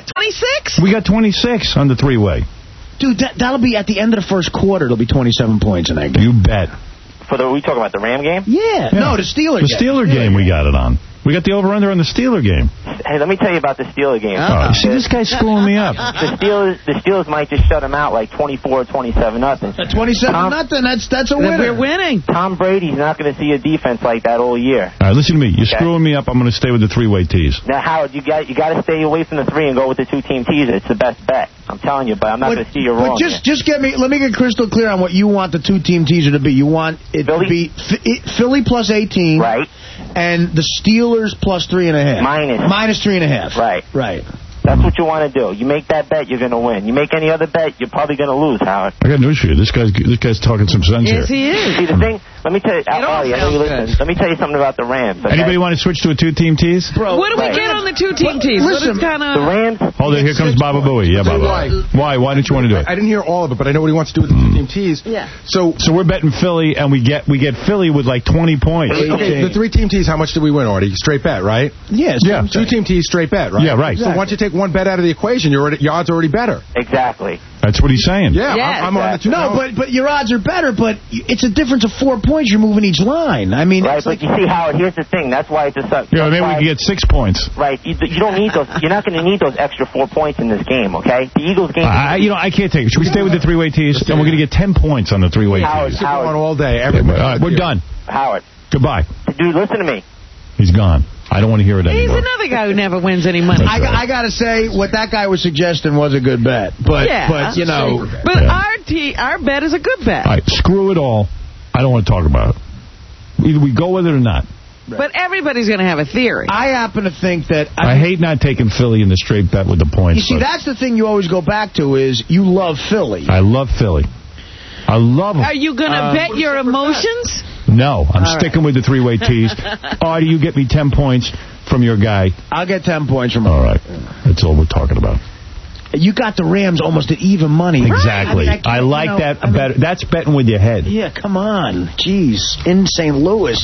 26? We got 26 on the three-way. Dude, that'll be at the end of the first quarter. It'll be 27 points in that game. You bet. Are we talking about the Ram game? Yeah. No, the Steeler game. The Steeler game we got it on. We got the over-under on the Steeler game. Hey, let me tell you about the Steeler game. See, this guy's screwing me up. The Steelers might just shut them out like 24-27 nothing. 27-0. That's a winner. We're winning. Tom Brady's not going to see a defense like that all year. All right, listen to me. You're screwing me up. I'm going to stay with the three-way tees. Now, Howard, you got to stay away from the three and go with the two-team teaser. It's the best bet. I'm telling you, but I'm not going to see you wrong. But let me get crystal clear on what you want the two-team teaser to be. You want it to be Philly plus 18. Right. And the Steelers plus 3.5. Minus 3.5. Right. That's what you want to do. You make that bet, you're going to win. You make any other bet, you're probably going to lose, Howard. I got news for you. This guy's talking some sense here. Yes, he is. See, the thing, let me tell you, let me tell you something about the Rams. Okay? Anybody want to switch to a two-team tees? Bro, what do we get on the two-team tees? Listen, the Rams. Hold it, here comes Baba Booey. Yeah, Baba. Why? Why didn't you want to do it? I didn't hear all of it, but I know what he wants to do with the two-team tees. Yeah. So we're betting Philly, and we get Philly with like 20 points. Okay, the three-team tees, how much did we win, Artie? Straight bet, right? Yes. Yeah. Two-team tees, straight bet, right? Yeah, right. So once you take one bet out of the equation, your odds are already better. Exactly. That's what he's saying. Yeah, yes. I'm on the two. No, but your odds are better, but it's a difference of 4 points. You're moving each line. I mean, right, but you see, Howard, here's the thing. That's why it's a sub. Yeah, maybe we can get 6 points. Right. You don't need those. You're not going to need those extra 4 points in this game, okay? The Eagles game. I can't take it. Should we stay with the three-way tees? And we're going to get 10 points on the three-way tees. Howard, on all day. All right, we're done. Howard. Goodbye. Dude, listen to me. He's gone. I don't want to hear it anymore. He's another guy who never wins any money. I got to say, what that guy was suggesting was a good bet. But you know. But our bet is a good bet. All right, screw it all. I don't want to talk about it. Either we go with it or not. But everybody's going to have a theory. I happen to think that... I hate not taking Philly in the straight bet with the points. You see, that's the thing you always go back to is you love Philly. I love Philly. I love them. Are you going to bet your emotions? No, I'm sticking with the three-way tees. Artie, you get me 10 points from your guy. I'll get 10 points from him. All right. That's all we're talking about. You got the Rams almost at even money. Exactly. I like that better. That's betting with your head. Yeah, come on. Jeez. In St. Louis.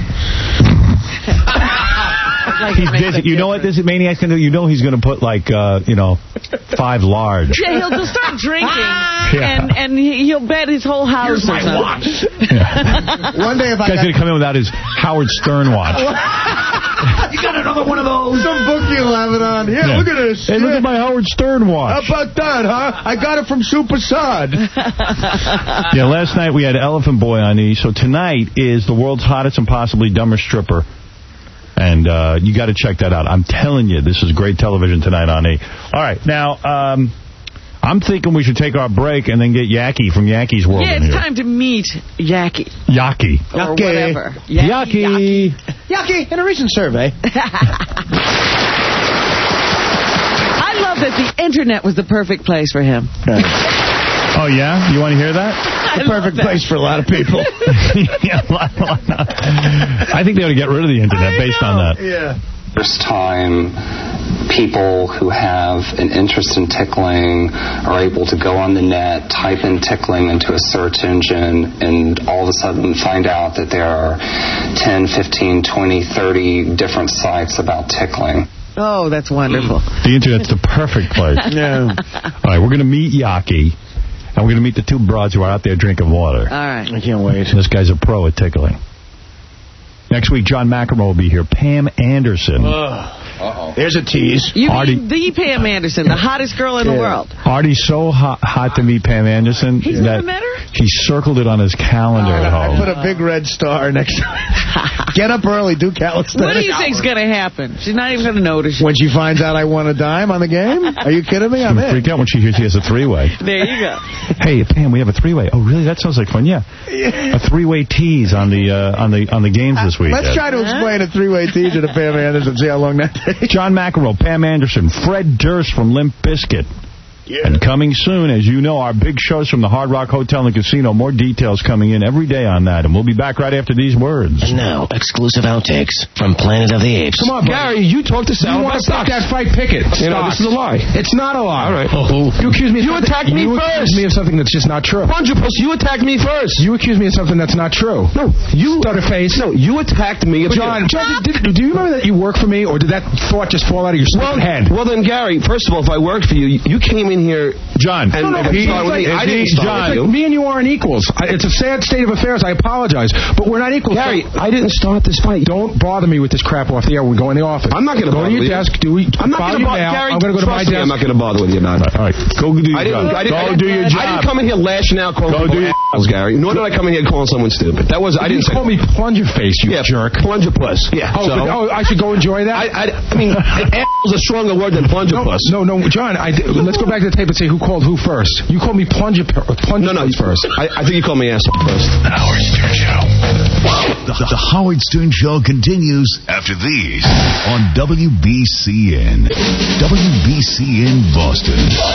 You know what this maniac's going to do? You know he's going to put, like, 5 large. Yeah, he'll just start drinking, and he'll bet his whole house or something. One day if I guy's going to come in without his Howard Stern watch. You got another one of those. Some bookie will have it on. Yeah, look at this. Hey, look at my Howard Stern watch. How about that, huh? I got it from Super Sod. Yeah, last night we had Elephant Boy on E, so tonight is the world's hottest and possibly dumbest stripper. And you got to check that out. I'm telling you, this is great television tonight on E. All right, now, I'm thinking we should take our break and then get Yaki from Yaki's World in here. Yeah, it's time to meet Yaki. Yaki. Or whatever. Yaki. Yaki, in a recent survey. I love that the internet was the perfect place for him. Oh, yeah? You want to hear that? The perfect place for a lot of people. Yeah, I think they ought to get rid of the internet based on that. Yeah. First time people who have an interest in tickling are able to go on the net, type in tickling into a search engine, and all of a sudden find out that there are 10, 15, 20, 30 different sites about tickling. Oh, that's wonderful. The internet's the perfect place. Yeah. All right, we're going to meet Yaki, and we're going to meet the two broads who are out there drinking water. All right. I can't wait. This guy's a pro at tickling. Next week, John McEnroe will be here. Pam Anderson. Uh-oh. There's a tease. You mean the Pam Anderson, the hottest girl in the world. Artie's so hot to meet Pam Anderson that he circled it on his calendar at home. I put a big red star next to it. Get up early, do calisthenics. What do you think's going to happen? She's not even going to notice you. When she finds out I won a dime on the game? Are you kidding me? I'm in. Freak out when she hears he has a three-way. There you go. Hey, Pam, we have a three-way. Oh, really? That sounds like fun. Yeah. A three-way tease on the games this week. Let's try to explain a three-way tease to Pam Anderson. See how long that takes. John McEnroe, Pam Anderson, Fred Durst from Limp Bizkit. And coming soon, as you know, our big shows from the Hard Rock Hotel and Casino. More details coming in every day on that. And we'll be back right after these words. And now, exclusive outtakes from Planet of the Apes. Come on, Gary, you talked to Sal. You want to take that fight, pick it. You know, this is a lie. It's not a lie. All right. You accuse me. You attacked me first. You accuse me of something that's just not true. Plungerpuss, you attacked me first. You accused me of something that's not true. No, you Stutterface. No, you attacked me. John, do you remember that you work for me, or did that thought just fall out of your stupid head? Well, then, Gary, first of all, if I worked for you, you came in here, John. And I didn't start with you. Me and you aren't equals. It's a sad state of affairs. I apologize, but we're not equals. Gary, I didn't start this fight. Don't bother me with this crap off the air. We go in the office. I'm not going to bother you. Go to your desk. I'm not going to bother you. Gary, I'm going to go to my desk. I'm not going to bother with you about it. All right, go do your job. Go do your job. I didn't come in here lashing out calling people Gary. Nor did I come in here calling someone stupid. That was I didn't say. Call me Plungerface, you jerk. Plungerpuss. Yeah. Oh, I should go enjoy that. I mean, is a stronger word than Plungerpuss. No, John. Let's go back to the tape and say who called who first. You called me Plungerpuss first. I think you called me asshole first. The Howard Stern Show. The Howard Stern Show continues after these on WBCN. WBCN Boston.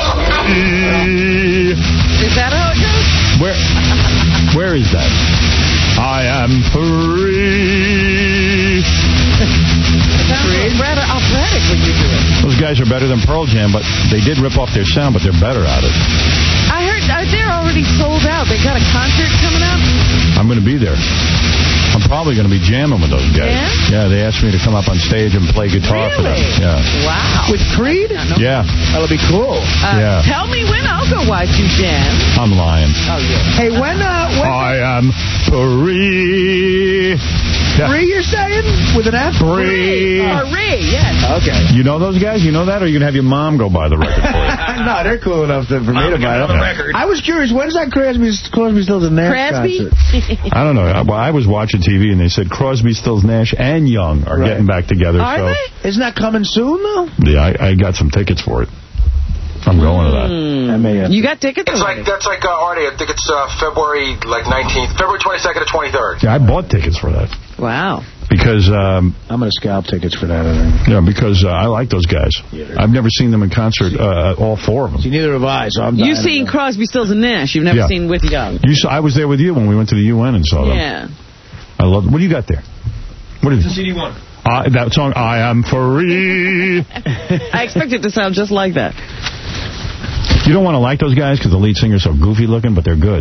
Is that how it goes? Where is that? I am free. It sounds rather operatic when you do it. Those guys are better than Pearl Jam, but they did rip off their sound, but they're better at it. I heard they're already sold out. They got a concert coming up. I'm going to be there. I'm probably going to be jamming with those guys. Yeah, they asked me to come up on stage and play guitar for them. Yeah. Wow. With Creed? Yeah. That'll be cool. Yeah. Tell me when I'll go watch you jam. I'm lying. Oh, yeah. Hey, when I am free. Free, you're saying? With an F? Free. Free, yes. Okay. You know those guys? You know that? Or are you going to have your mom go buy the record for you? No, they're cool enough for me to buy it. I was curious, when's that Crosby, Stills, and Nash concert? I don't know. I was watching TV, and they said Crosby, Stills, Nash, and Young are getting back together. Are they? Isn't that coming soon, though? Yeah, I got some tickets for it. I'm going to that. You got tickets? That's like Artie. I think it's February 19th, February 22nd to 23rd. Yeah, I bought tickets for that. Wow. Because I'm going to scalp tickets for that. I think. Yeah, because I like those guys. I've never seen them in concert, all four of them. See, neither have I. So I'm. You've seen Crosby, Stills, and Nash. You've never seen with Young. I was there with you when we went to the UN and saw them. Yeah. I love. What do you got there? What is it? CD1. That song, I Am Free. I expect it to sound just like that. You don't want to like those guys because the lead singer's so goofy looking, but they're good.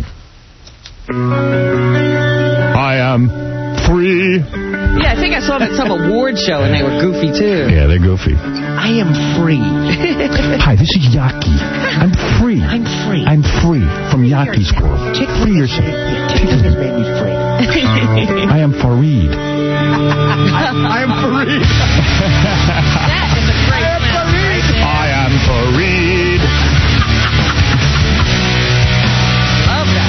I am free. Yeah, I think I saw them at some award show, and they were goofy, too. Yeah, they're goofy. I am free. Hi, this is Yaki. I'm free. I'm free. I'm free from Yaki's world. Free yourself. Chicken has made me free. I am Fareed. I am free. That is a great sound right there. I am Fareed. Love that.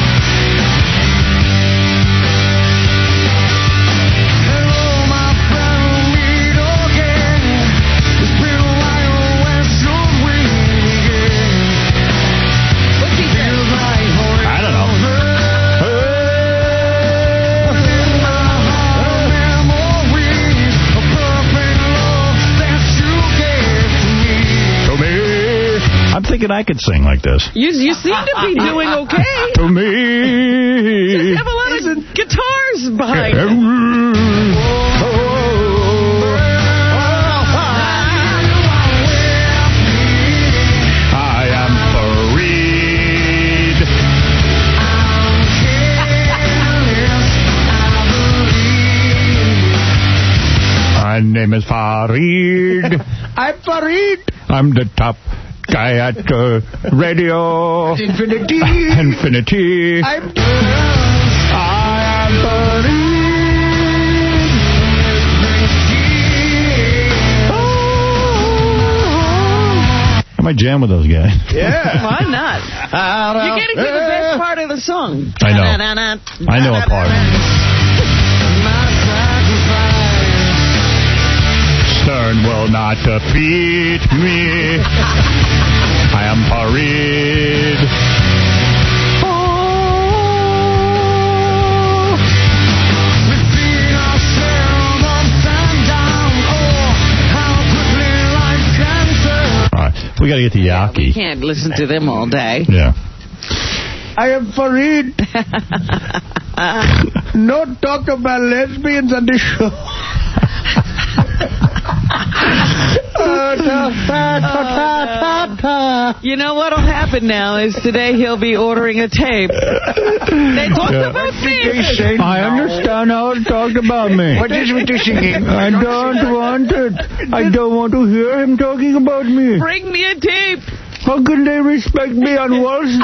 What's he say? I don't know. I'm thinking I could sing like this. You seem to be doing okay. To me. Just have a lot of guitars behind it. I am Fareed. My name is Fareed. I'm Fareed. I'm the top guy at radio. Infinity. Infinity. I am Fareed. I might jam with those guys. Yeah. Why not? You're getting to the best part of the song. I know. I know a part. Stern will not defeat me. I am Fareed. We got to get to Yaki. We can't listen to them all day. Yeah. I am Farid. No talk about lesbians on the show. You know what'll happen now is today he'll be ordering a tape. They talked about me. I understand how it talked about me. What is with the singing? I don't want it. I don't want to hear him talking about me. Bring me a tape. How can they respect me on Wall Street?